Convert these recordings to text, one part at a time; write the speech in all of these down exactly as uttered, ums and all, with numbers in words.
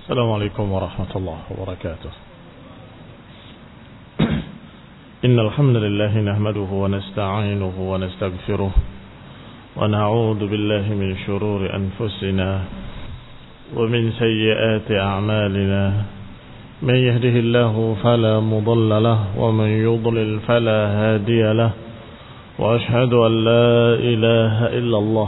السلام عليكم ورحمة الله وبركاته. إن الحمد لله نحمده ونستعينه ونستغفره ونعوذ بالله من شرور أنفسنا ومن سيئات أعمالنا. من يهده الله فلا مضل له ومن يضلل فلا هادي له، وأشهد أن لا إله إلا الله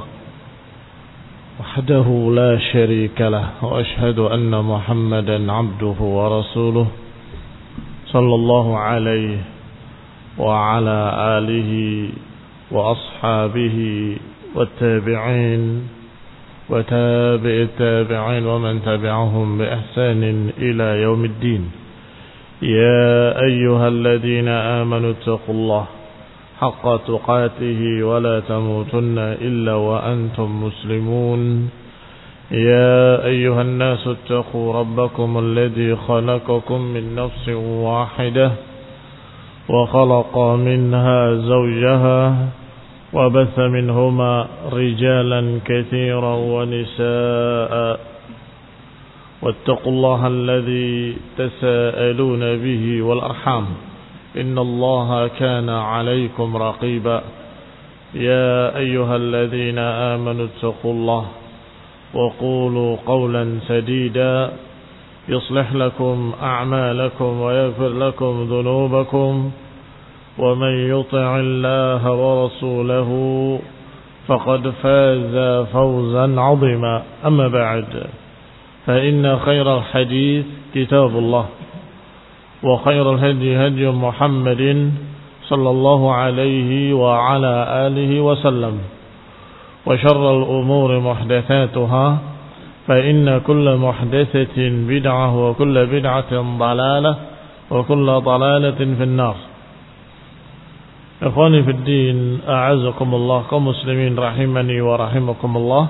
وحده لا شريك له، وأشهد أن محمدا عبده ورسوله صلى الله عليه وعلى آله وأصحابه والتابعين وتابع التابعين ومن تبعهم بإحسان إلى يوم الدين. يا أيها الذين آمنوا اتقوا الله حق تقاته ولا تموتن إلا وأنتم مسلمون. يا أيها الناس اتقوا ربكم الذي خلقكم من نفس واحدة وخلق منها زوجها وبث منهما رجالا كثيرا ونساء، واتقوا الله الذي تساءلون به والأرحام إن الله كان عليكم رقيبا. يا أيها الذين آمنوا اتقوا الله وقولوا قولا سديدا يصلح لكم أعمالكم ويغفر لكم ذنوبكم، ومن يطع الله ورسوله فقد فاز فوزا عظيما. أما بعد، فإن خير الحديث كتاب الله، وخير الهدي هدي محمد صلى الله عليه وعلى آله وسلم، وشر الأمور محدثاتها، فإن كل محدثة بدعة وكل بدعة ضلالة وكل ضلالة في النار. Ikhwani fi din, a'azakumullah, kaum muslimin rahimani wa rahimakumullah.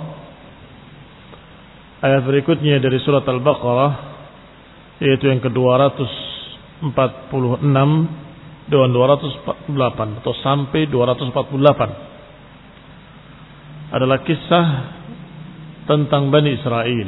Ayat berikutnya dari surat Al-Baqarah, yaitu yang ke dua ratus empat puluh enam dan dua ratus empat puluh delapan atau sampai dua ratus empat puluh delapan adalah kisah tentang Bani Israel.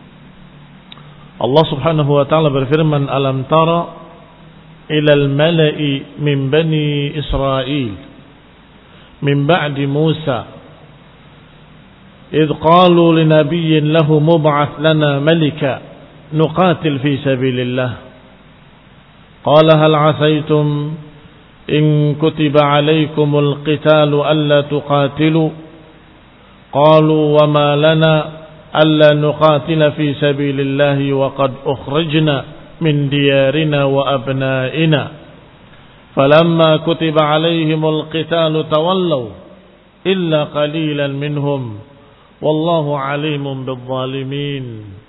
Allah Subhanahu wa taala berfirman, "Alam tara ila al-mala'i min Bani Israel min ba'di Musa idh qalu linabiyyin lahu mub'ath lana malika nuqatil fi sabilillah قال هل عسيتم إن كتب عليكم القتال ألا تقاتلوا قالوا وما لنا ألا نقاتل في سبيل الله وقد أخرجنا من ديارنا وأبنائنا فلما كتب عليهم القتال تولوا إلا قليلا منهم والله عليم بالظالمين."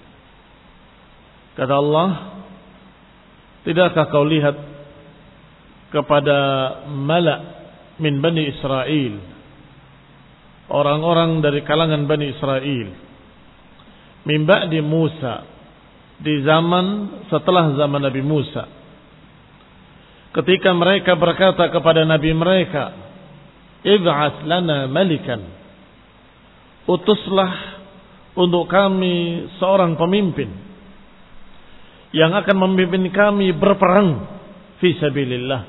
Kata Allah, tidakkah kau lihat kepada mala' min Bani Israel, orang-orang dari kalangan Bani Israel, min ba'di Musa, di zaman setelah zaman Nabi Musa, ketika mereka berkata kepada Nabi mereka, ib'ats lana malikan, utuslah untuk kami seorang pemimpin yang akan memimpin kami berperang fi sabilillah.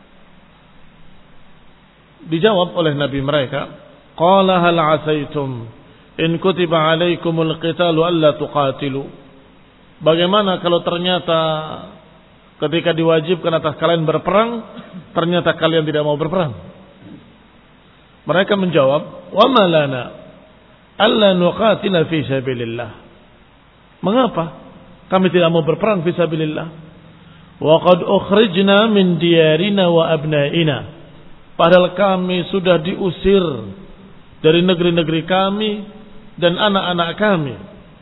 Dijawab oleh Nabi mereka, qala hal asaitum in kutiba alaikumul qitalu alla tuqatilu. Bagaimana kalau ternyata ketika diwajibkan atas kalian berperang, ternyata kalian tidak mau berperang? Mereka menjawab, wa ma lana alla nuqatila fi sabilillah. Mengapa kami tidak mau berperang fi sabilillah? Wa qad ukhrijna min diyarina wa abnaina. Padahal kami sudah diusir dari negeri-negeri kami dan anak-anak kami.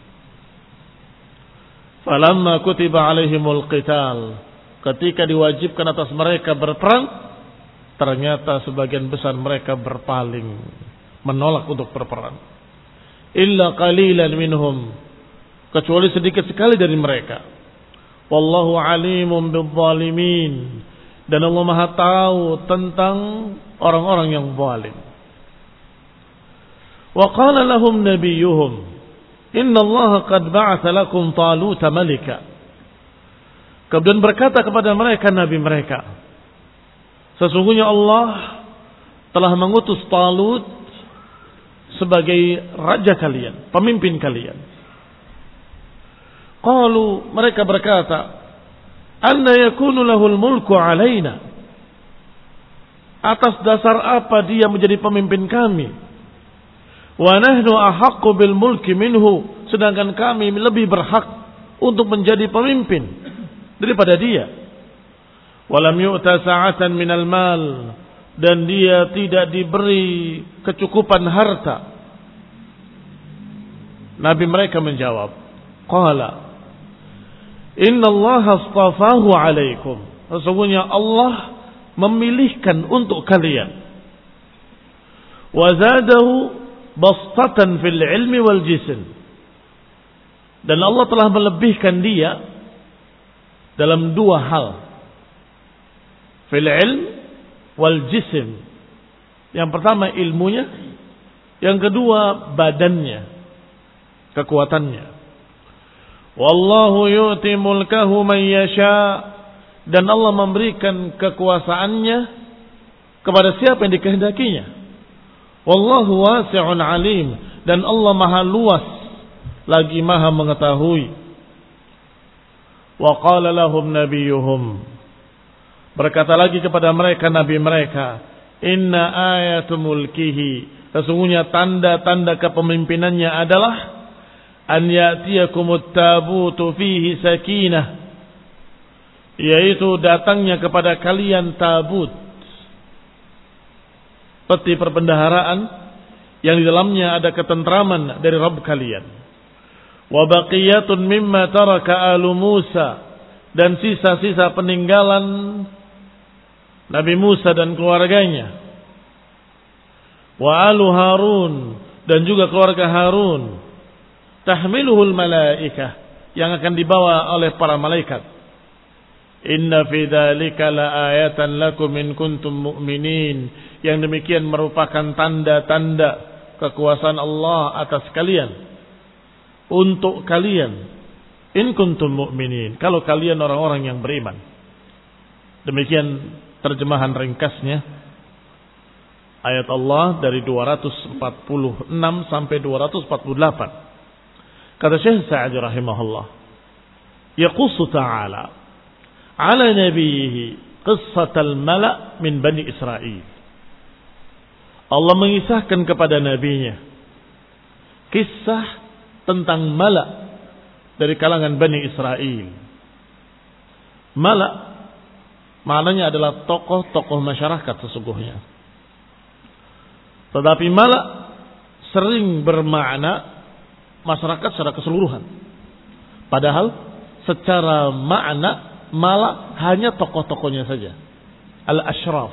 Falamma kutiba alaihimul qital, ketika diwajibkan atas mereka berperang, ternyata sebagian besar mereka berpaling, menolak untuk berperang. Illa qalilan minhum, kecuali sedikit sekali dari mereka. Wallahu alimun bizzalimin, dan Allah Maha tahu tentang orang-orang yang zalim. Wa qala lahum nabiyuhum, Inna Allah qad ba'atha lakum Taluta malika. Kemudian berkata kepada mereka nabi mereka, sesungguhnya Allah telah mengutus Talut sebagai raja kalian, pemimpin kalian. Qalu, mereka berkata, anna yakunu lahul mulku alaina. Atas dasar apa dia menjadi pemimpin kami? Wa nahnu ahaqqu bil mulki minhu, sedangkan kami lebih berhak untuk menjadi pemimpin daripada dia. Walam yu'ta sa'atan minal mal, dan dia tidak diberi kecukupan harta. Nabi mereka menjawab, qala inna Allah astafahu alaikum, sesungguhnya Allah memilihkan untuk kalian, wa zadahu bastatan fil ilmi wal jism, dan Allah telah melebihkan dia dalam dua hal, fil ilm wal jism. Yang pertama ilmunya, yang kedua badannya, kekuatannya. Wallahu yu'ti mulkahu man yasha, dan Allah memberikan kekuasaannya kepada siapa yang dikehendakinya. Wallahu wasi'un alim, dan Allah maha luas lagi maha mengetahui. Wa qala lahum nabiyuhum, berkata lagi kepada mereka nabi mereka, inna ayatu mulkihi, sesungguhnya tanda-tanda kepemimpinannya adalah an ya'tiyakumut tabutu fihi sakinah, yaitu datangnya kepada kalian tabut, peti perbendaharaan yang di dalamnya ada ketentraman dari Rabb kalian. Wa baqiyatun mimma taraka alu Musa, dan sisa-sisa peninggalan Nabi Musa dan keluarganya. Wa alu Harun, dan juga keluarga Harun. Tahmiluhul malaikah, yang akan dibawa oleh para malaikat. Inna fi dzalika laayatan lakum in kuntum mu'minin, yang demikian merupakan tanda-tanda kekuasaan Allah atas kalian, untuk kalian, in kuntum mu'minin, kalau kalian orang-orang yang beriman. Demikian terjemahan ringkasnya ayat Allah dari dua ratus empat puluh enam sampai dua ratus empat puluh delapan. Kata Syekh Sa'di rahimahullah, yaqussu ta'ala ala nabiyhi qissatal mala' min Bani Israel. Allah mengisahkan kepada nabinya kisah tentang mala' dari kalangan Bani Israel. Mala' maknanya adalah tokoh-tokoh masyarakat sesungguhnya. Tetapi mala' sering bermakna masyarakat secara keseluruhan. Padahal secara makna mala' hanya tokoh-tokohnya saja, al-ashraf.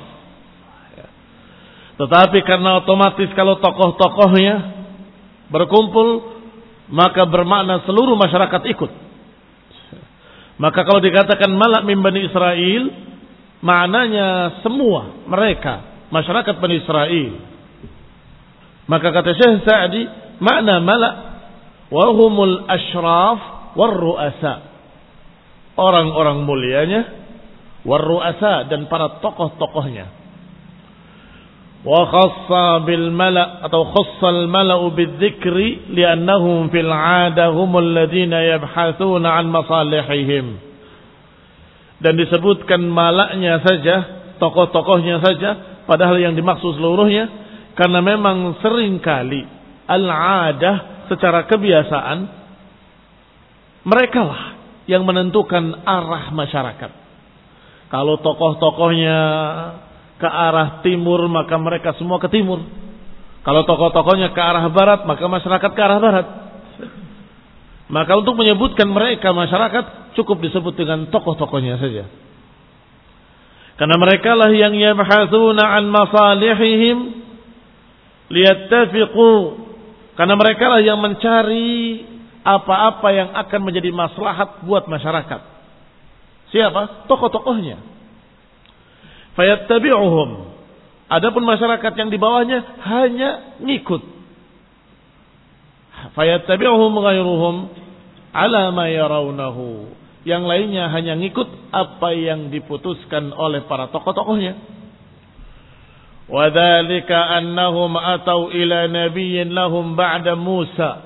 Tetapi karena otomatis kalau tokoh-tokohnya berkumpul, maka bermakna seluruh masyarakat ikut. Maka kalau dikatakan mala' min Bani Israel, maknanya semua mereka, masyarakat Bani Israel. Maka kata Syekh Sa'di, makna mala' wahumul ashraf warru'asa, orang-orang mulianya, warru'asa, dan para tokoh-tokohnya. Wa khassa bil mala' atau khassal mala'u bidzikri li'annahum fil 'ada humul ladzina yabhatsuna 'an masalihihim. Dan disebutkan malaknya saja, tokoh-tokohnya saja, padahal yang dimaksud seluruhnya, karena memang seringkali al-'adah, secara kebiasaan, merekalah yang menentukan arah masyarakat. Kalau tokoh-tokohnya ke arah timur, maka mereka semua ke timur. Kalau tokoh-tokohnya ke arah barat, maka masyarakat ke arah barat. Maka untuk menyebutkan mereka masyarakat, cukup disebut dengan tokoh-tokohnya saja. Karena mereka lah yang yabhatsuna an masalihihim liyattafiqu, karena mereka lah yang mencari apa-apa yang akan menjadi maslahat buat masyarakat. Siapa? Tokoh-tokohnya. Fayattabi'uhum. Adapun masyarakat yang di bawahnya hanya ngikut. Fayattabi'uhum ghairuhum ala ma yarawnahu. Yang lainnya hanya ngikut apa yang diputuskan oleh para tokoh-tokohnya. Wa dzalika annahum atau ila nabiyyin lahum ba'da Musa.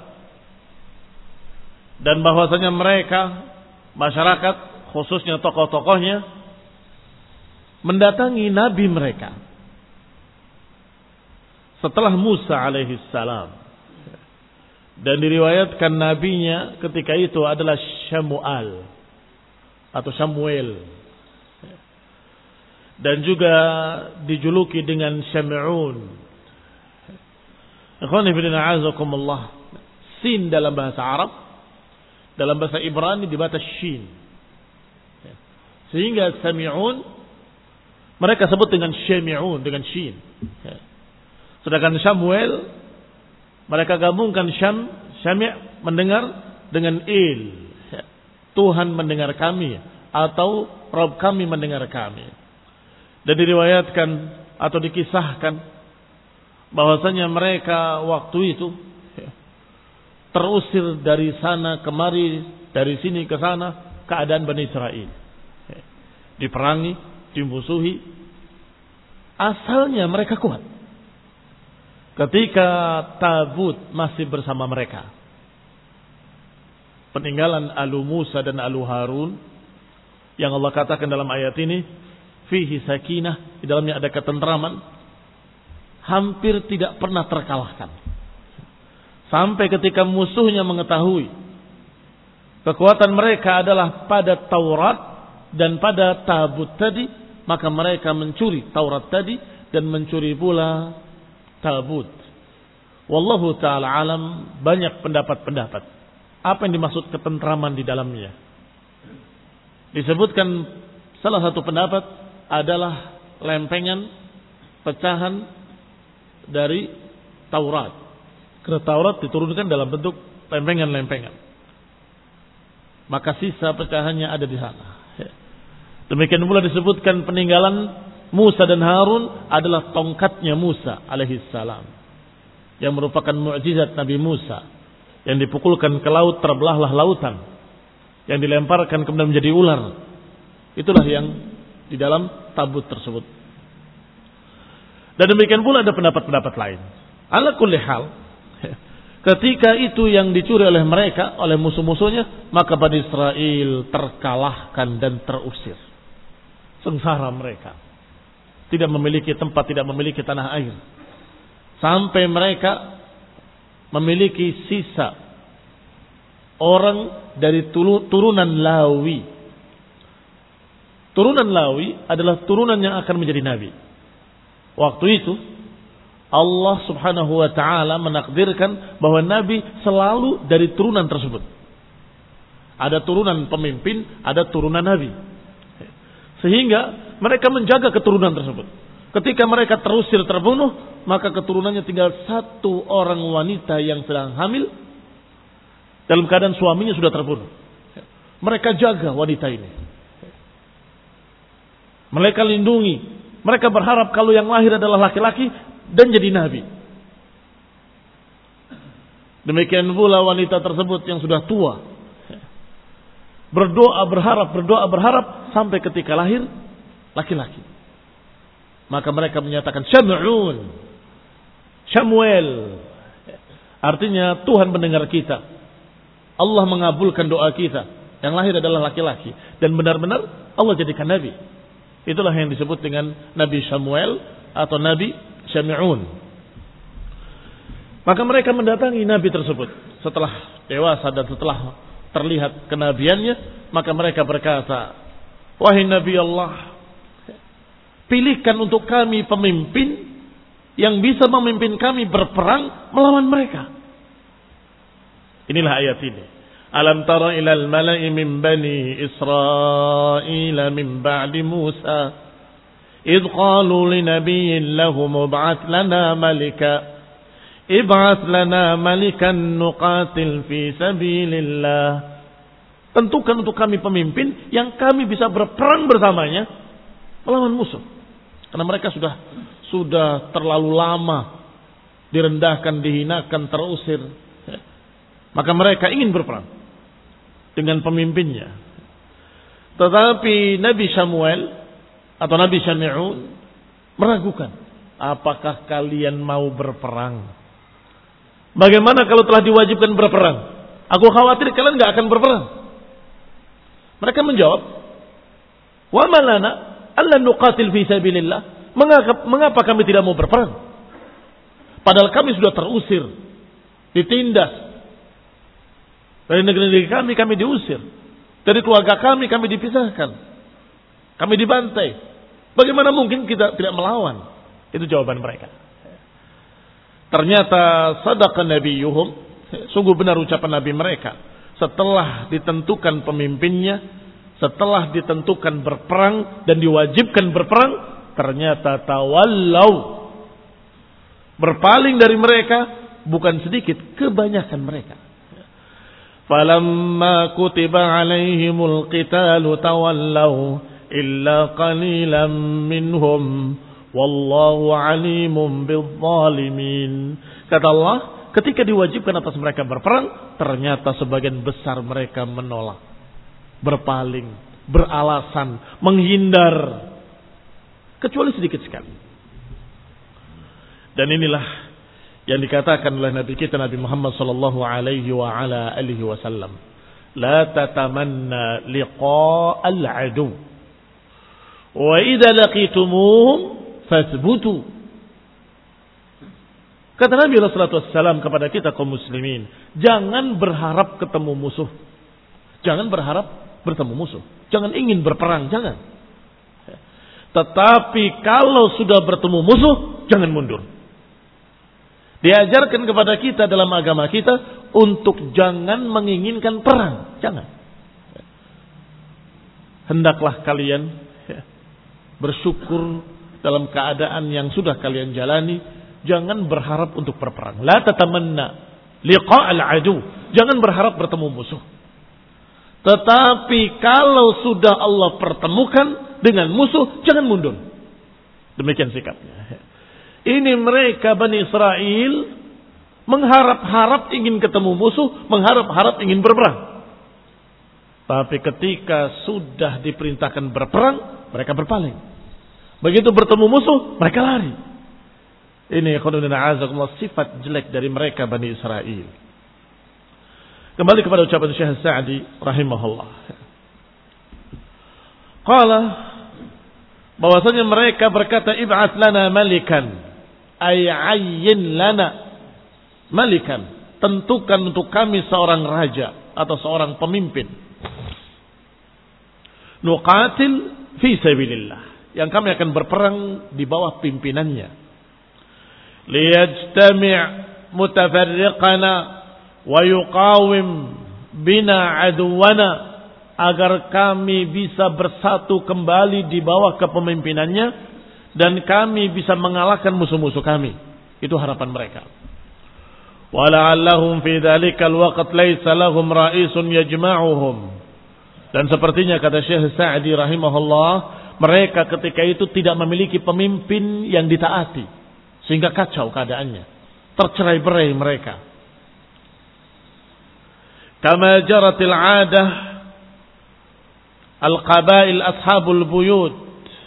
Dan bahwasanya mereka, masyarakat, khususnya tokoh-tokohnya, mendatangi nabi mereka setelah Musa alaihi salam. Dan diriwayatkan nabinya ketika itu adalah Syamuel atau Samuel. Dan juga dijuluki dengan Syam'un. Ikhwani fillah azakumullah. Sin dalam bahasa Arab, dalam bahasa Ibrani dibaca shin. Sehingga Sami'un mereka sebut dengan Syami'un, dengan shin. Sedangkan Samuel mereka gabungkan Syam, Syami' mendengar dengan il. Tuhan mendengar kami atau Rabb kami mendengar kami. Dan diriwayatkan atau dikisahkan bahwasanya mereka waktu itu terusir dari sana kemari, dari sini ke sana, keadaan Bani Israel. Diperangi, dimusuhi. Asalnya mereka kuat. Ketika tabut masih bersama mereka. Peninggalan Alu Musa dan Alu Harun. Yang Allah katakan dalam ayat ini. Fihi sakinah. Di dalamnya ada ketentraman. Hampir tidak pernah terkalahkan. Sampai ketika musuhnya mengetahui. Kekuatan mereka adalah pada Taurat. Dan pada tabut tadi. Maka mereka mencuri Taurat tadi. Dan mencuri pula tabut. Wallahu ta'ala alam, banyak pendapat-pendapat. Apa yang dimaksud ketentraman di dalamnya? Disebutkan salah satu pendapat adalah lempengan, pecahan dari Taurat. Karena Taurat diturunkan dalam bentuk lempengan-lempengan. Maka sisa pecahannya ada di sana. Demikian pula disebutkan peninggalan Musa dan Harun adalah tongkatnya Musa alaihi salam. Yang merupakan mukjizat Nabi Musa. Yang dipukulkan ke laut terbelahlah lautan. Yang dilemparkan kemudian menjadi ular. Itulah yang di dalam tabut tersebut. Dan demikian pula ada pendapat-pendapat lain. Ala kulli hal. Ketika itu yang dicuri oleh mereka, oleh musuh-musuhnya, maka Bani Israel terkalahkan dan terusir. Sengsara mereka. Tidak memiliki tempat, tidak memiliki tanah air. Sampai mereka memiliki sisa orang dari turunan Lawi. Turunan Lawi adalah turunan yang akan menjadi nabi. Waktu itu Allah subhanahu wa ta'ala menakdirkan bahwa nabi selalu dari turunan tersebut. Ada turunan pemimpin, ada turunan nabi. Sehingga mereka menjaga keturunan tersebut. Ketika mereka terusir terbunuh, maka keturunannya tinggal satu orang wanita yang sedang hamil dalam keadaan suaminya sudah terbunuh. Mereka jaga wanita ini. Mereka lindungi. Mereka berharap kalau yang lahir adalah laki-laki dan jadi nabi. Demikian pula wanita tersebut yang sudah tua. Berdoa, berharap, berdoa, berharap sampai ketika lahir laki-laki. Maka mereka menyatakan Syam'un, Samuel. Artinya Tuhan mendengar kita. Allah mengabulkan doa kita. Yang lahir adalah laki-laki. Dan benar-benar Allah jadikan nabi. Itulah yang disebut dengan Nabi Samuel atau Nabi Syam'un. Maka mereka mendatangi nabi tersebut. Setelah dewasa dan setelah terlihat kenabiannya, maka mereka berkata, wahai Nabi Allah, pilihkan untuk kami pemimpin yang bisa memimpin kami berperang melawan mereka. Inilah ayat ini. Alam tara ilal mala'i min bani Israel min ba'di Musa idh qalu li nabiyyin lahum ib'ath lana malika ib'ath lana malikan nuqatil fi sabilillah. Tentukan untuk kami pemimpin yang kami bisa berperang bersamanya melawan musuh. Karena mereka sudah sudah terlalu lama direndahkan, dihinakan, terusir. Maka mereka ingin berperang dengan pemimpinnya. Tetapi Nabi Samuel atau Nabi Syami'un meragukan, apakah kalian mau berperang? Bagaimana kalau telah diwajibkan berperang? Aku khawatir kalian gak akan berperang. Mereka menjawab, wa malana alla nuqatil fi sabilillah. Mengapa, mengapa kami tidak mau berperang? Padahal kami sudah terusir, ditindas. Dari negeri-negeri kami, kami diusir. Dari keluarga kami, kami dipisahkan. Kami dibantai. Bagaimana mungkin kita tidak melawan? Itu jawaban mereka. Ternyata sadaqa nabiyuhum, sungguh benar ucapan nabi mereka. Setelah ditentukan pemimpinnya, setelah ditentukan berperang dan diwajibkan berperang, ternyata tawallau, berpaling dari mereka, bukan sedikit, kebanyakan mereka. Falamma kutiba alaihimul qitalu tawallau illa qalilan minhum wallahu alimun bizzalimin. Kata Allah, ketika diwajibkan atas mereka berperang, ternyata sebagian besar mereka menolak, berpaling, beralasan, menghindar, kecuali sedikit sekali. Dan inilah yang dikatakan oleh Nabi kita Nabi Muhammad sallallahu alaihi wa ala alihi wasallam, la tatamanna liqa'al adu wa idza laqitumuhum fathbutu. Kata Nabi sallallahu alaihi wasallam kepada kita kaum muslimin, jangan berharap ketemu musuh. Jangan berharap bertemu musuh. Jangan ingin berperang, jangan. Tetapi kalau sudah bertemu musuh, jangan mundur. Diajarkan kepada kita dalam agama kita untuk jangan menginginkan perang. Jangan. Hendaklah kalian bersyukur dalam keadaan yang sudah kalian jalani. Jangan berharap untuk berperang. La tatamanna liqa'al adu. Jangan berharap bertemu musuh. Tetapi kalau sudah Allah pertemukan dengan musuh, jangan mundur. Demikian sikapnya. Ini mereka Bani Israel mengharap-harap ingin ketemu musuh, mengharap-harap ingin berperang. Tapi ketika sudah diperintahkan berperang, mereka berpaling. Begitu bertemu musuh, mereka lari. Ini sifat jelek dari mereka Bani Israel. Kembali kepada ucapan Syekh Sa'di rahimahullah. Qala, bahwasanya mereka berkata, ib'ats lana malikan, ay ayyin lana malikan, tentukan untuk kami seorang raja atau seorang pemimpin, nuqatil fi sabilillah, yang kami akan berperang di bawah pimpinannya, liyajtami' mutafarriqana wa yuqawim bina aduwana, agar kami bisa bersatu kembali di bawah kepemimpinannya dan kami bisa mengalahkan musuh-musuh kami. Itu harapan mereka. Wala'allahum fi dhalikal waqt laysa lahum ra'isun yajma'uhum. Dan sepertinya kata Syekh Sa'di rahimahullah, mereka ketika itu tidak memiliki pemimpin yang ditaati, sehingga kacau keadaannya, tercerai-berai mereka. Kama jaratil 'adah al-qabail ashabul buyut,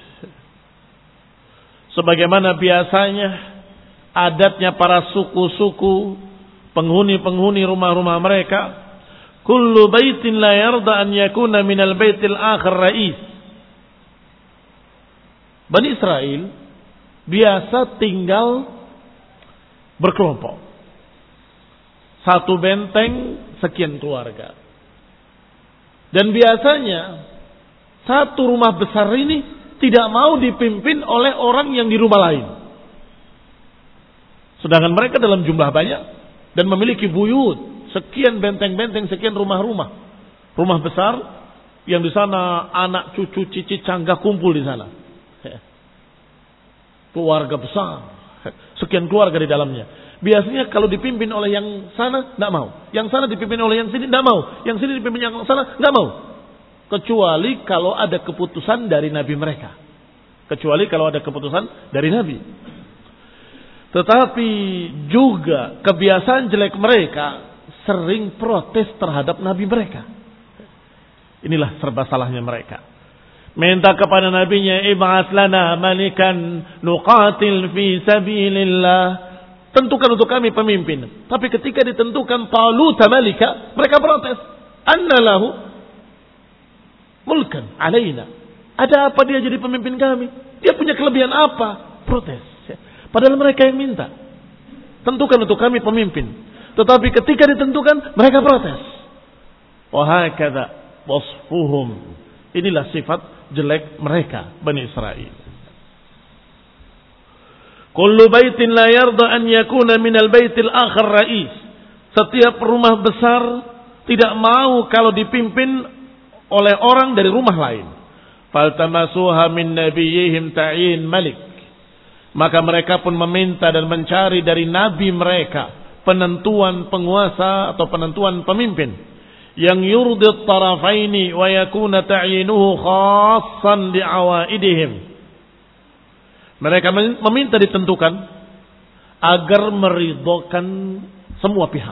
sebagaimana biasanya adatnya para suku-suku, penghuni-penghuni rumah-rumah mereka, kullu baitin la yarda an yakuna minal baitil akhir rais. Bani Israel biasa tinggal berkelompok. Satu benteng sekian keluarga. Dan biasanya satu rumah besar ini tidak mau dipimpin oleh orang yang di rumah lain. Sedangkan mereka dalam jumlah banyak dan memiliki buyut, sekian benteng-benteng, sekian rumah-rumah. Rumah besar yang di sana anak, cucu, cici, cangga kumpul di sana. Keluarga besar, sekian keluarga di dalamnya. Biasanya kalau dipimpin oleh yang sana, tidak mau. Yang sana dipimpin oleh yang sini, tidak mau. Yang sini dipimpin yang sana, tidak mau. Kecuali kalau ada keputusan dari Nabi mereka. Kecuali kalau ada keputusan dari Nabi. Tetapi juga kebiasaan jelek mereka, sering protes terhadap nabi mereka. Inilah serba salahnya mereka. Minta kepada nabinya, ib'ats lana malikan nuqatil fi sabilillah. Tentukan untuk kami pemimpin. Tapi ketika ditentukan Talut malika, mereka protes. Anna lahu mulkan alaina. Ada apa dia jadi pemimpin kami? Dia punya kelebihan apa? Protes. Padahal mereka yang minta. Tentukan untuk kami pemimpin. Tetapi ketika ditentukan, mereka protes. Wa hakadha wasfuhum. Inilah sifat jelek mereka, Bani Israel. Kullu baitin la yarda an yakuna minal baitil akhar rais. Setiap rumah besar tidak mau kalau dipimpin oleh orang dari rumah lain. Faltamasuha min nabiyihim ta'yin malik. Maka mereka pun meminta dan mencari dari nabi mereka penentuan penguasa atau penentuan pemimpin yang yurdit tarafaini wa yakuna ta'yinuhu khassan li'awaidihim. Mereka meminta ditentukan agar meridhokan semua pihak.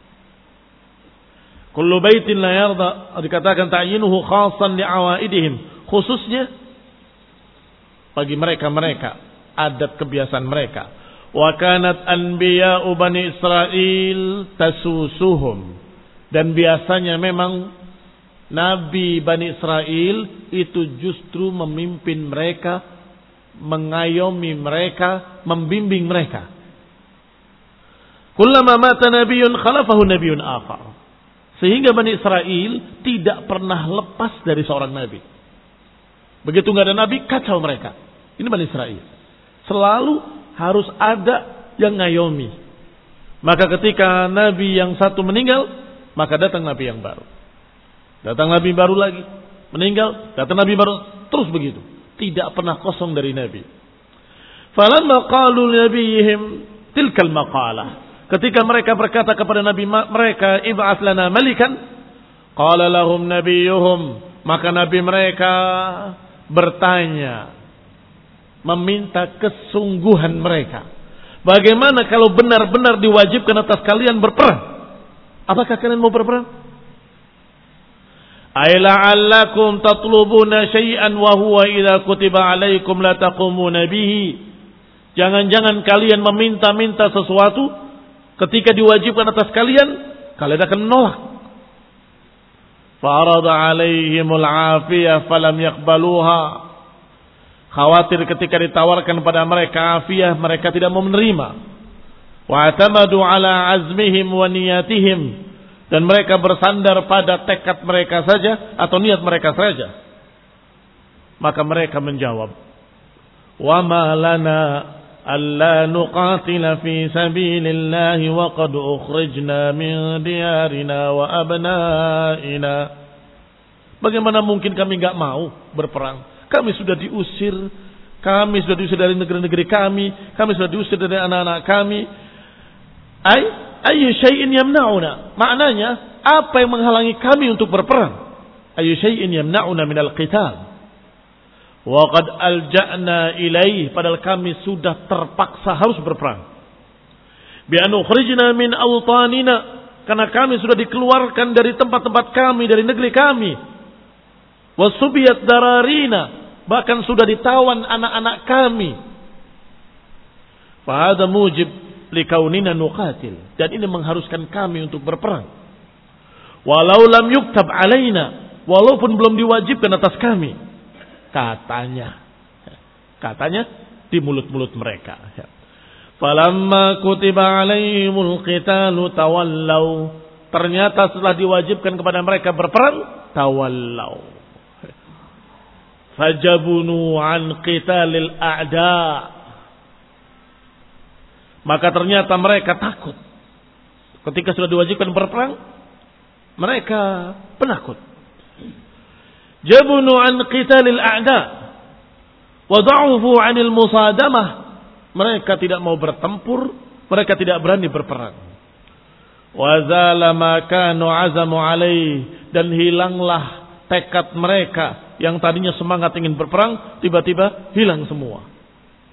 Kullu baitin la yarda, dikatakan ta'yinuhu khassan li'awaidihim, khususnya bagi mereka-mereka, adat kebiasaan mereka. Wa kanat anbiya'u Bani Israel tasusuhum. Dan biasanya memang Nabi Bani Israel itu justru memimpin mereka, mengayomi mereka, membimbing mereka. Kullama mata nabiyyun khalafahu nabiyyun akhar. Sehingga Bani Israel tidak pernah lepas dari seorang nabi. Begitu nggak ada nabi, kacau mereka. Ini Bani Israel. Selalu harus ada yang ngayomi. Maka ketika nabi yang satu meninggal, maka datang nabi yang baru. Datang nabi baru lagi. Meninggal, datang nabi baru. Terus begitu. Tidak pernah kosong dari nabi. Falamma qalu nabiyihim tilkal maqalah. Ketika mereka berkata kepada nabi mereka, ib'ats lana malikan. Qala lahum nabiyuhum. Maka nabi mereka bertanya. Meminta kesungguhan mereka. Bagaimana kalau benar-benar diwajibkan atas kalian berperang? Apakah kalian mau berperang? Aila'allakum tatlubuna syai'an wa huwa idza kutiba 'alaikum la taqumuna bihi. Jangan-jangan kalian meminta-minta sesuatu ketika diwajibkan atas kalian, kalian akan menolak. Farada 'alaihimul 'afiyah falam yaqbaluha. Khawatir ketika ditawarkan pada mereka afiyah, mereka tidak mau menerima. Wa'tamadu ala azmihim wa niyatihim, dan mereka bersandar pada tekad mereka saja atau niat mereka saja. Maka mereka menjawab, wa ma lana alla nuqatila fi sabilillahi wa qad ukhrijna min diyarina wa abnaina. Bagaimana mungkin kami enggak mau berperang? Kami sudah diusir, kami sudah diusir dari negeri-negeri kami, kami sudah diusir dari anak-anak kami. Ay, ayyu syai'in yamna'una. Maknanya, apa yang menghalangi kami untuk berperang? Ayyu syai'in yamna'una minal qital. Wa qad alja'na ilaih, padahal kami sudah terpaksa harus berperang. Bi an ukhrijna min awtanina, karena kami sudah dikeluarkan dari tempat-tempat kami, dari negeri kami. Wa subiyat dararina, bahkan sudah ditawan anak-anak kami. Fa hadha mujib likaunina nuqatil, dan ini mengharuskan kami untuk berperang. Walau lam yuktab alaina, walaupun belum diwajibkan atas kami. Katanya, katanya di mulut-mulut mereka. Falamma kutiba alaihimul qitalu tawallau. Ternyata setelah diwajibkan kepada mereka berperang, tawallau. Fajabunu an qitalil a'da. Maka ternyata mereka takut. Ketika sudah diwajibkan berperang, mereka penakut. Jabunu an qitalil a'da wa da'ufu 'anil musadamah. Mereka tidak mau bertempur, mereka tidak berani berperang. Wa zala ma kanu 'azamu 'alaih, dan hilanglah tekad mereka yang tadinya semangat ingin berperang, tiba-tiba hilang semua.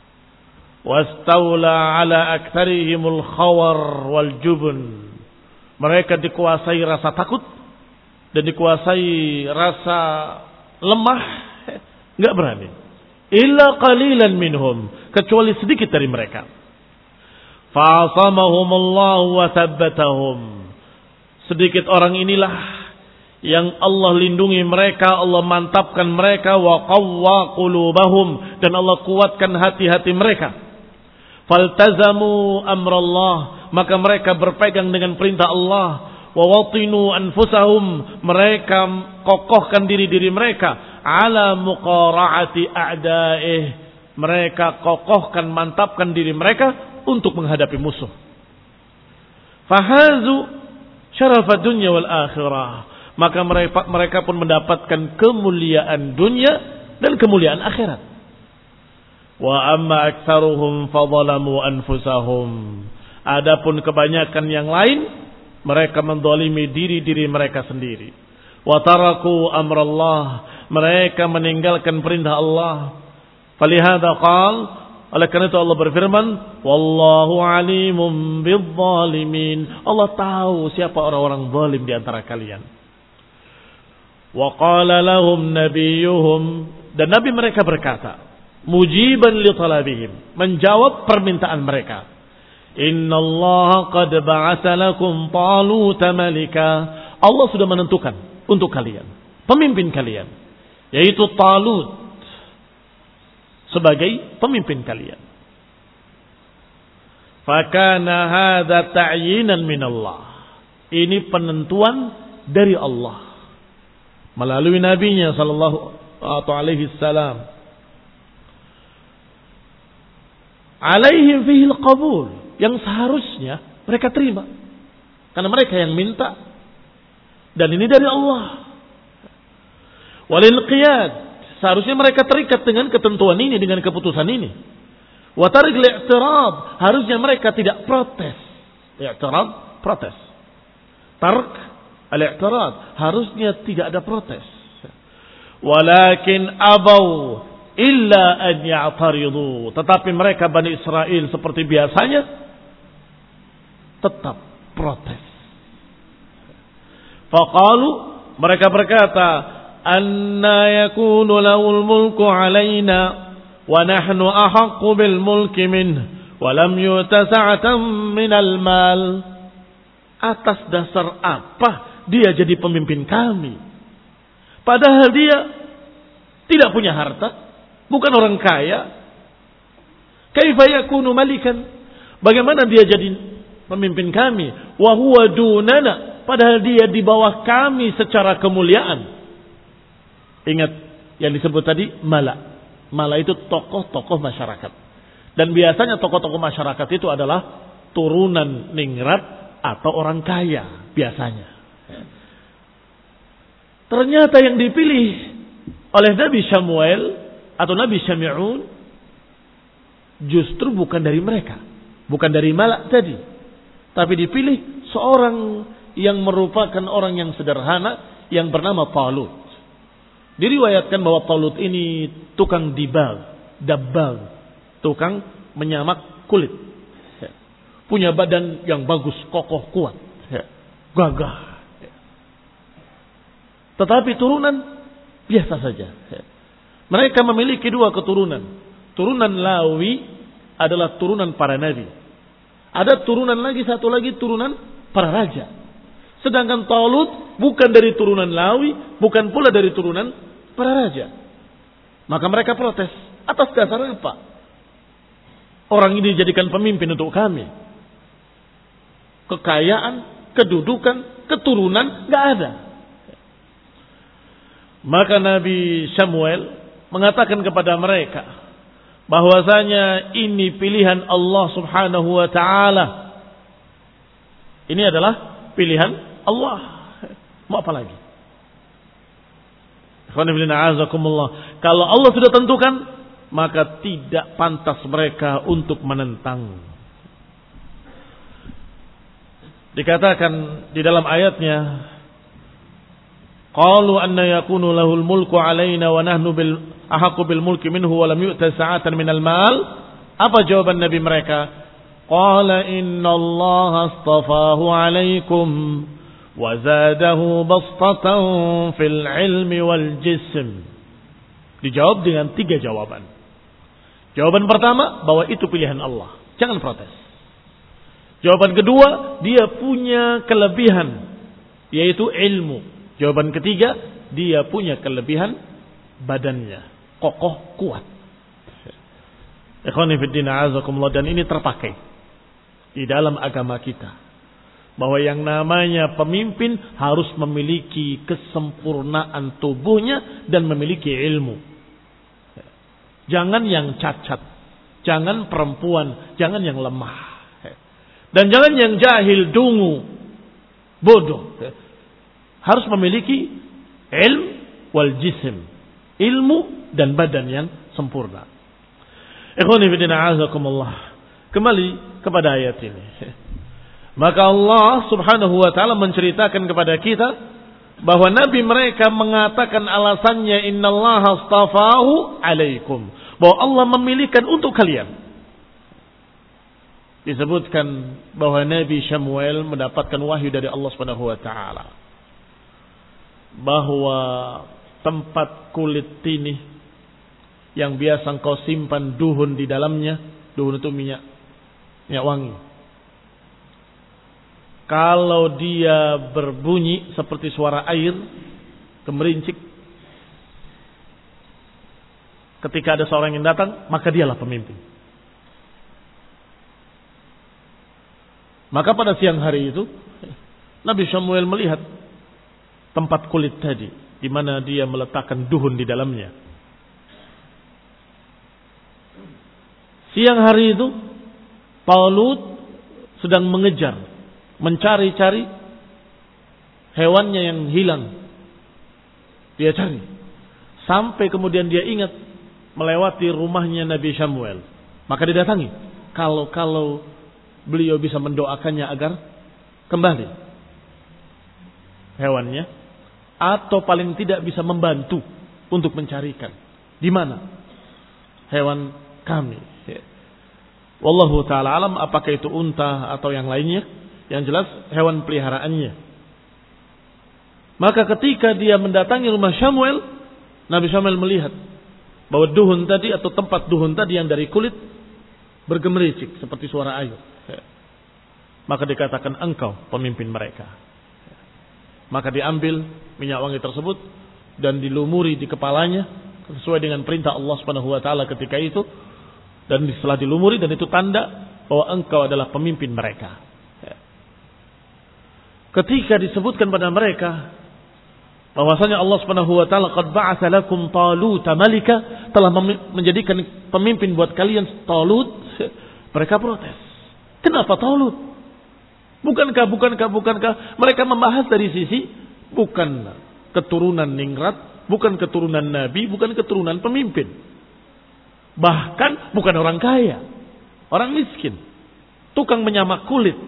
Wastawla ala aktsarihimul khawar wal jubun. Mereka dikuasai rasa takut dan dikuasai rasa lemah, enggak berani. Illa qalilan minhum, kecuali sedikit dari mereka. Fa'asamahumullahu wa thabbatahum. Sedikit orang inilah yang Allah lindungi mereka, Allah mantapkan mereka, wa qawwa qulubahum, dan Allah kuatkan hati-hati mereka. Faltazamu amrallah, maka mereka berpegang dengan perintah Allah. Wa watinu anfusahum, mereka kokohkan diri-diri mereka ala muqara'ati a'daih, mereka kokohkan, mantapkan diri mereka untuk menghadapi musuh. Fahazu syarafad dunya wal akhirah, maka mereka, mereka pun mendapatkan kemuliaan dunia dan kemuliaan akhirat. Wa amma aktsaruhum fadzalamu anfusahum, adapun kebanyakan yang lain mereka menzalimi diri-diri mereka sendiri. Wa taraku amrallah, mereka meninggalkan perintah Allah. Falihada qal, oleh karena itu Allah berfirman, wallahu alimum bidzalimin, Allah tahu siapa orang-orang zalim di antara kalian. Wa qala lahum nabiyuhum, dan nabi mereka berkata, mujiban li talabihim, menjawab permintaan mereka, innallaha qad ba'atsa lakum taluta malika, Allah sudah menentukan untuk kalian pemimpin kalian, yaitu Talut, sebagai pemimpin kalian. Fakana hadza ta'yinan minallah, ini penentuan dari Allah melalui nabinya sallallahu alaihi wasallam. Alaihim fihi al-qabul, yang seharusnya mereka terima karena mereka yang minta, dan ini dari Allah. Walil qiyad, seharusnya mereka terikat dengan ketentuan ini, dengan keputusan ini. Wa tarikul i'tirad, harusnya mereka tidak protes. I'tirad, protes. Tark al-i'tirad, harusnya tidak ada protes. Walakin abau illa an ya'taridu, tetapi mereka Bani Israel seperti biasanya tetap protes. Faqalu, mereka berkata, anna yakunu lahul mulku alaina wa nahnu ahaqqu bil mulki minhu wa lam yu'ta sa'atan minal mal. Atas dasar apa dia jadi pemimpin kami, padahal dia tidak punya harta, bukan orang kaya? Kaifa yakunu malikan, bagaimana dia jadi pemimpin kami? Wa huwa dunana, padahal dia di bawah kami secara kemuliaan. Ingat yang disebut tadi mala. Mala itu tokoh-tokoh masyarakat. Dan biasanya tokoh-tokoh masyarakat itu adalah turunan ningrat atau orang kaya biasanya. Ternyata yang dipilih oleh Nabi Samuel atau Nabi Syami'un justru bukan dari mereka, bukan dari Malak tadi, tapi dipilih seorang yang merupakan orang yang sederhana yang bernama Talut. Diriwayatkan bahwa Talut ini tukang dibal, dabbal, tukang menyamak kulit. Punya badan yang bagus, kokoh, kuat, gagah. Tetapi turunan biasa saja. Mereka memiliki dua keturunan. Turunan Lawi adalah turunan para nabi. Ada turunan lagi, satu lagi turunan para raja. Sedangkan Talut bukan dari turunan Lawi, bukan pula dari turunan para raja. Maka mereka protes. Atas dasar apa orang ini dijadikan pemimpin untuk kami? Kekayaan, kedudukan, keturunan gak ada. Maka Nabi Samuel mengatakan kepada mereka bahwasanya ini pilihan Allah Subhanahu wa taala. Ini adalah pilihan Allah. Mau apa lagi? Kalau Allah sudah tentukan, maka tidak pantas mereka untuk menentang. Dikatakan di dalam ayatnya, qalu anna yakunu lahul mulku alaina wa nahnu bil ahaqqu bil mulki minhu wa lam yu'ta sa'atan minal mal. Apa jawaban Nabi mereka? Qala inna Allah astafahu alaikum wa zadahu bastatan fil ilmi wal jism. Dijawab dengan tiga jawaban. Jawaban pertama, bahwa itu pilihan Allah. Jangan protes. Jawaban kedua, dia punya kelebihan, yaitu ilmu. Jawaban ketiga, dia punya kelebihan badannya, kokoh, kuat. Ikhwani fiddin a'azakumullah, dan ini terpakai di dalam agama kita, bahwa yang namanya pemimpin harus memiliki kesempurnaan tubuhnya dan memiliki ilmu. Jangan yang cacat, jangan perempuan, jangan yang lemah, dan jangan yang jahil, dungu, bodoh. Harus memiliki ilm wal jism, ilmu dan badan yang sempurna. Ikhwani fillah a'azakumullah. Kembali kepada ayat ini. Maka Allah Subhanahu wa taala menceritakan kepada kita bahwa nabi mereka mengatakan alasannya innallaha astafahu alaikum, bahwa Allah memilihkan untuk kalian. Disebutkan bahwa Nabi Samuel mendapatkan wahyu dari Allah Subhanahu wa taala bahwa tempat kulit tinih yang biasa engkau simpan duhun di dalamnya, duhun itu minyak, minyak wangi. Kalau dia berbunyi seperti suara air, gemerincik, ketika ada seorang yang datang, maka dialah pemimpin. Maka pada siang hari itu, Nabi Samuel melihat tempat kulit tadi, di mana dia meletakkan duhun di dalamnya. Siang hari itu, Talut sedang mengejar, mencari-cari hewannya yang hilang. Dia cari. Sampai kemudian dia ingat melewati rumahnya Nabi Samuel. Maka didatangi. Kalau-kalau beliau bisa mendoakannya agar kembali hewannya, atau paling tidak bisa membantu untuk mencarikan di mana hewan kami. Wallahu ta'ala alam, apakah itu unta atau yang lainnya, yang jelas hewan peliharaannya. Maka ketika dia mendatangi rumah Samuel, Nabi Samuel melihat bahwa duhun tadi atau tempat duhun tadi yang dari kulit bergemericik seperti suara air. Maka dikatakan engkau pemimpin mereka. Maka diambil minyak wangi tersebut dan dilumuri di kepalanya sesuai dengan perintah Allah Subhanahu wa taala ketika itu, dan setelah dilumuri, dan itu tanda bahwa engkau adalah pemimpin mereka. Ketika disebutkan pada mereka bahwasanya Allah Subhanahu wa taala qad ba'atsa lakum Taluta malika, telah menjadikan pemimpin buat kalian Talut, mereka protes. Kenapa Talut? Bukankah bukankah bukankah mereka membahas dari sisi bukan keturunan ningrat, bukan keturunan nabi, bukan keturunan pemimpin. Bahkan bukan orang kaya, orang miskin, tukang menyamak kulit.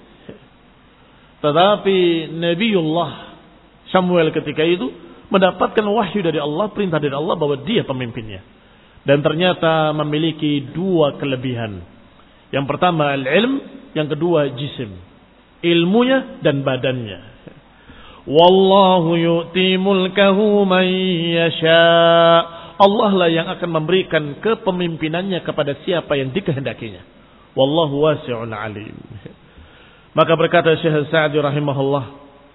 Tetapi Nabiullah Samuel ketika itu mendapatkan wahyu dari Allah, perintah dari Allah bahwa dia pemimpinnya. Dan ternyata memiliki dua kelebihan. Yang pertama al-ilm, yang kedua jisim. Ilmunya dan badannya. Wallahu yu'ti mulkahu man yasha'. Allah lah yang akan memberikan kepemimpinannya kepada siapa yang dikehendakinya. Wallahu wasi'un alim. Maka berkata Syekh Sa'di rahimahullah,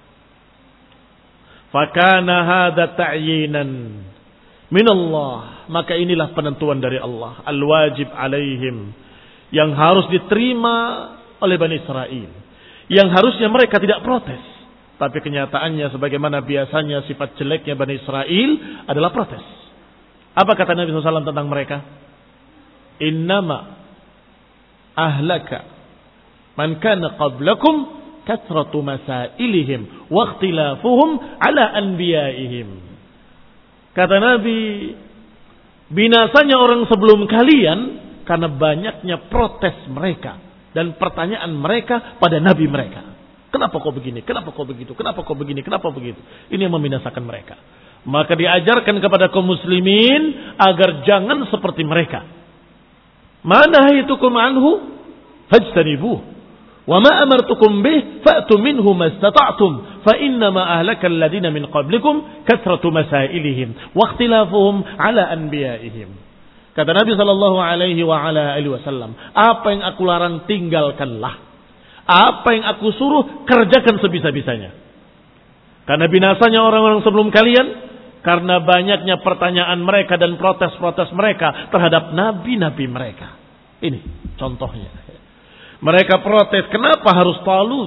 fakana hadza ta'yinan min Allah, maka inilah penentuan dari Allah, al-wajib alaihim, yang harus diterima oleh Bani Israel, yang harusnya mereka tidak protes, tapi kenyataannya sebagaimana biasanya sifat jeleknya Bani Israel adalah protes. Apa kata Nabi shallallahu alaihi wasallam tentang mereka? Innama ahlaka man kana qablakum kathratu masailihim wa ikhtilafuhum ala anbiya'ihim. Kata Nabi, binasanya orang sebelum kalian karena banyaknya protes mereka dan pertanyaan mereka pada nabi mereka. Kenapa kau begini? Kenapa kau begitu? Kenapa kau begini? Kenapa begitu? Ini yang membinasakan mereka. Maka diajarkan kepada kaum muslimin agar jangan seperti mereka. Mana haytukum anhu fajtanibuh. Wa ma amartukum bih fa'tu minhu mastata'tum fa innama ahlaka alladhina min qablikum kathratu masailihim wa ikhtilafuhum ala anbiya'ihim. Kata Nabi sallallahu alaihi wa ala alihi wasallam, apa yang aku larang tinggalkanlah, apa yang aku suruh kerjakan sebisa-bisanya. Karena binasanya orang-orang sebelum kalian karena banyaknya pertanyaan mereka dan protes-protes mereka terhadap nabi-nabi mereka. Ini contohnya. Mereka protes, kenapa harus Talut?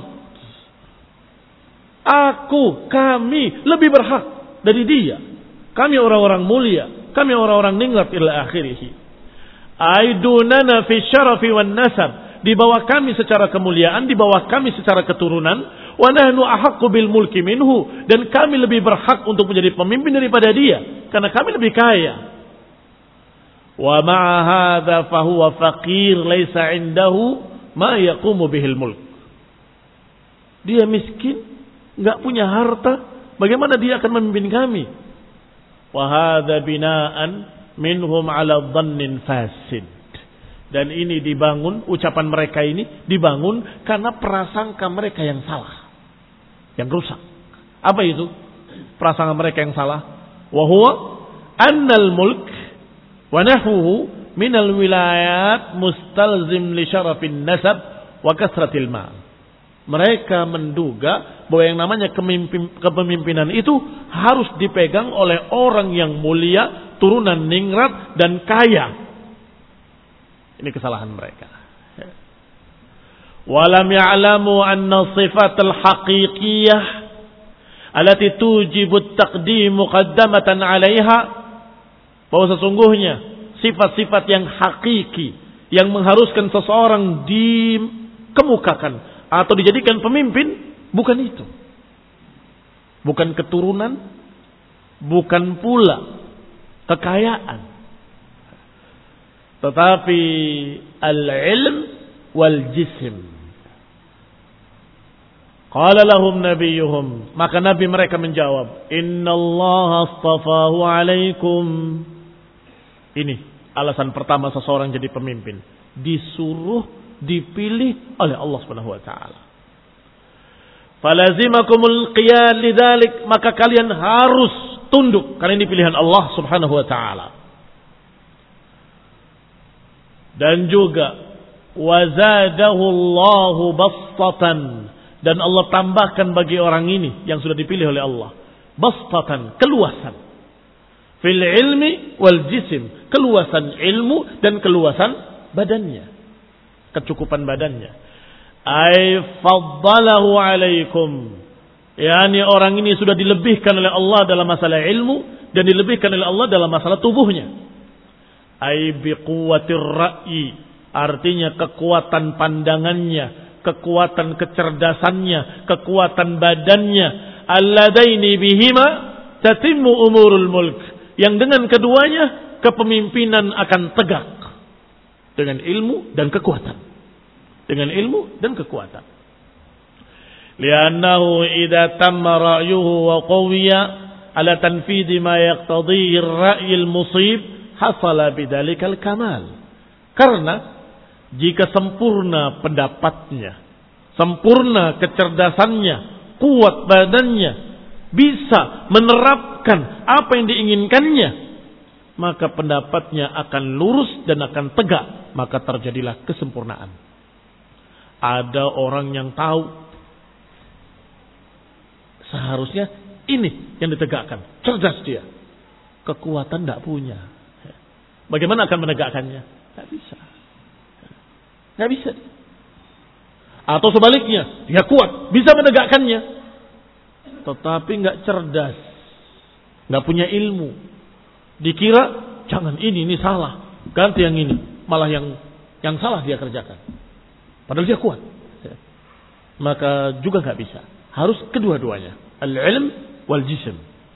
Aku, kami lebih berhak dari dia. Kami orang-orang mulia, kami orang-orang ningrat ila akhirih. Aidunana fi syarafi wan nasab. Di bawah kami secara kemuliaan, di bawah kami secara keturunan. Wa nahnu ahaqqu bil mulki minhu. Dan kami lebih berhak untuk menjadi pemimpin daripada dia. Karena kami lebih kaya. Wa ma'a hadha fahuwa faqir laysa indahu ma yaqumu bihil mulk. Dia miskin, enggak punya harta, bagaimana dia akan memimpin kami? Wa hadza binaan minhum ala dhannin fasid. Dan ini dibangun, ucapan mereka ini dibangun karena prasangka mereka yang salah, yang rusak. Apa itu prasangka mereka yang salah? Wa huwa annal mulk wa nahwuhu minal wilayat mustalzim li syarafin nasab wa kasratil mal. Mereka menduga bahwa yang namanya kepemimpinan itu harus dipegang oleh orang yang mulia, turunan ningrat dan kaya. Ini kesalahan mereka. Walam ya'lamu anna sifatal haqiqiyah allati tujibu at-taqdim muqaddamatan 'alaiha, bahwa sesungguhnya sifat-sifat yang hakiki yang mengharuskan seseorang dikemukakan atau dijadikan pemimpin bukan itu. Bukan keturunan, bukan pula kekayaan. Tetapi al-ilm wal jism. Qala lahum nabiyuhum, maka nabi mereka menjawab, innallaha astafahu alaikum. Ini alasan pertama seseorang jadi pemimpin. Disuruh, dipilih oleh Allah subhanahu wa ta'ala. Falazimakumul qiyad lidzalik, maka kalian harus tunduk karena ini pilihan Allah subhanahu wa ta'ala. Dan juga wazadahu Allahu bastatan, dan Allah tambahkan bagi orang ini yang sudah dipilih oleh Allah bastatan, keluasan. Fil ilmi wal jisim, keluasan ilmu dan keluasan badannya, kecukupan badannya. Ay faddalahu alaikum, yakni orang ini sudah dilebihkan oleh Allah dalam masalah ilmu dan dilebihkan oleh Allah dalam masalah tubuhnya. Ay biquwwatir ra'yi, artinya kekuatan pandangannya, kekuatan kecerdasannya, kekuatan badannya. Alladaini bihima tatimmu umurul mulk, yang dengan keduanya kepemimpinan akan tegak dengan ilmu dan kekuatan. Dengan ilmu dan kekuatan. Li'annahu idza tamma ra'yuhu wa qawiya ala tanfidhi ma yaqtadhihi ar-ra'y al-musib hasala bidzalikal kamal. Karena jika sempurna pendapatnya, sempurna kecerdasannya, kuat badannya, bisa menerapkan apa yang diinginkannya, maka pendapatnya akan lurus dan akan tegak, maka terjadilah kesempurnaan. Ada orang yang tahu seharusnya ini yang ditegakkan, cerdas dia, kekuatan tidak punya. Bagaimana akan menegakkannya? Tidak bisa. Tidak bisa. Atau sebaliknya, dia kuat, bisa menegakkannya, tetapi nggak cerdas, nggak punya ilmu. Dikira jangan ini, ini salah, ganti yang ini, malah yang yang salah dia kerjakan. Padahal dia kuat, maka juga nggak bisa. Harus kedua-duanya, al-ilm wal jism.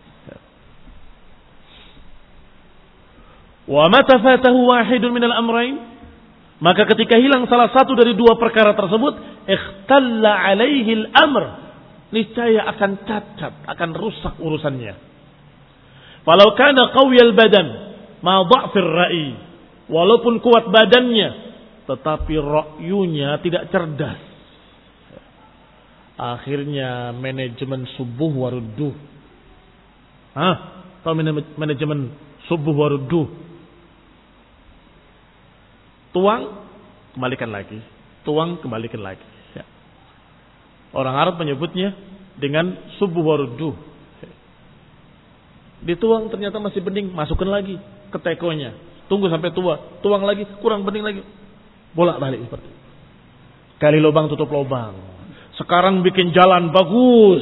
Wa mata fatahu wahidun minal amrayn, maka ketika hilang salah satu dari dua perkara tersebut, ikhtalla alaihi al-amr, niscaya akan cacat, akan rusak urusannya. Walau kana qawiyal badan ma dha'fir ra'i, walaupun kuat badannya tetapi ra'yunya tidak cerdas. Akhirnya manajemen subuh warudduh. Hah? Tahu manajemen subuh warudduh? Tuang, kembalikan lagi. Tuang, kembalikan lagi. Ya. Orang Arab menyebutnya dengan subuh warudduh. Dituang ternyata masih bening, masukkan lagi ke tekonya. Tunggu sampai tua, tuang lagi, kurang bening lagi. Bolak-balik seperti itu. Gali lubang, tutup lubang. Sekarang bikin jalan bagus.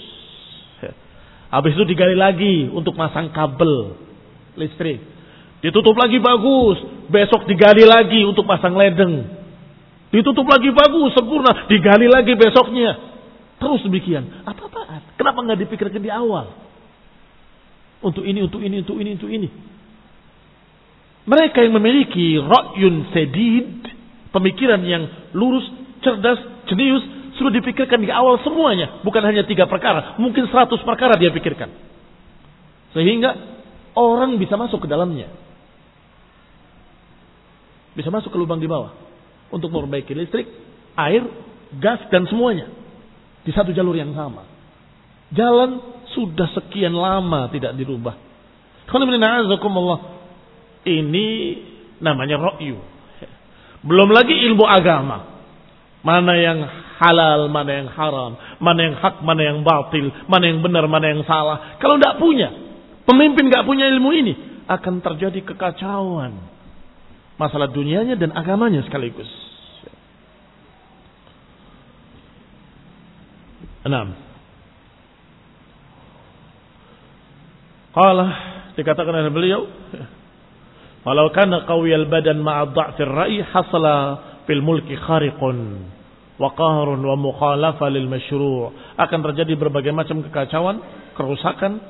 Habis itu digali lagi untuk masang kabel listrik. Ditutup lagi bagus. Besok digali lagi untuk pasang ledeng. Ditutup lagi bagus, sempurna. Digali lagi besoknya. Terus demikian. Apa-apaan? Kenapa nggak dipikirkan di awal? Untuk ini, untuk ini, untuk ini, untuk ini. Mereka yang memiliki ra'yun sadid, pemikiran yang lurus, cerdas, jenius, sudah dipikirkan di awal semuanya. Bukan hanya tiga perkara. Mungkin seratus perkara dia pikirkan. Sehingga orang bisa masuk ke dalamnya. Bisa masuk ke lubang di bawah. Untuk memperbaiki listrik, air, gas, dan semuanya. Di satu jalur yang sama. Jalan sudah sekian lama tidak dirubah. Ini namanya ra'yu. Belum lagi ilmu agama. Mana yang halal, mana yang haram, mana yang hak, mana yang batil, mana yang benar, mana yang salah. Kalau tidak punya, pemimpin tidak punya ilmu ini, akan terjadi kekacauan. Masalah dunianya dan agamanya sekaligus. Enam. Qala, dikatakan oleh beliau, walau kana qawiyal badan ma'a dha'fir ra'i hasala fil mulki khariqun wa qahrun wa mukhalafa lil masyru'. Akan terjadi berbagai macam kekacauan, kerusakan.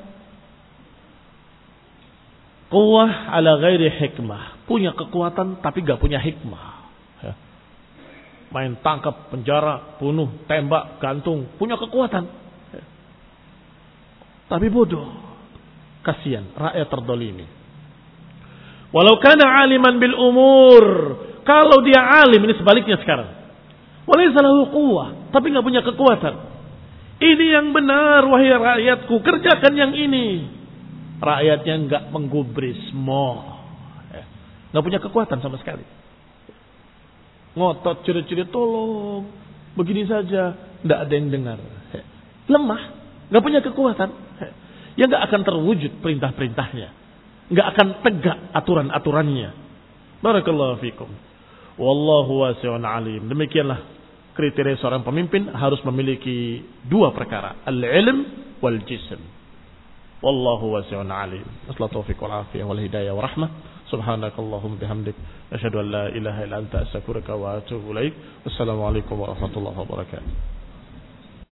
Quwwah ala ghairi hikmah. Punya kekuatan tapi enggak punya hikmah. Ya. Main tangkap, penjara, bunuh, tembak, gantung, punya kekuatan. Ya. Tapi bodoh. Kasihan rakyat terdolimi. Walau kana aliman bil umur, kalau dia alim, ini sebaliknya sekarang. Walaysa lahu quwwah, tapi enggak punya kekuatan. Ini yang benar wahai rakyatku, kerjakan yang ini. Rakyatnya enggak menggubris, moh. Enggak punya kekuatan sama sekali. Ngotot ciri-ciri tolong, begini saja, enggak ada yang dengar. Lemah, enggak punya kekuatan. Ya enggak akan terwujud perintah-perintahnya. Enggak akan tegak aturan-aturannya. Barakallahu fikum. Wallahu wasi'un alim. Demikianlah kriteria seorang pemimpin, harus memiliki dua perkara, al-ilm wal jism. Wallahu wasi'un alim. Assalamualaikum taufiq wal afiyah wal hidayah wa rahmah. Subhanakallahumma bihamdik, asyhadu an la ilaha illa anta, astaghfiruka wa atubu ilaik. Wassalamualaikum warahmatullahi wabarakatuh.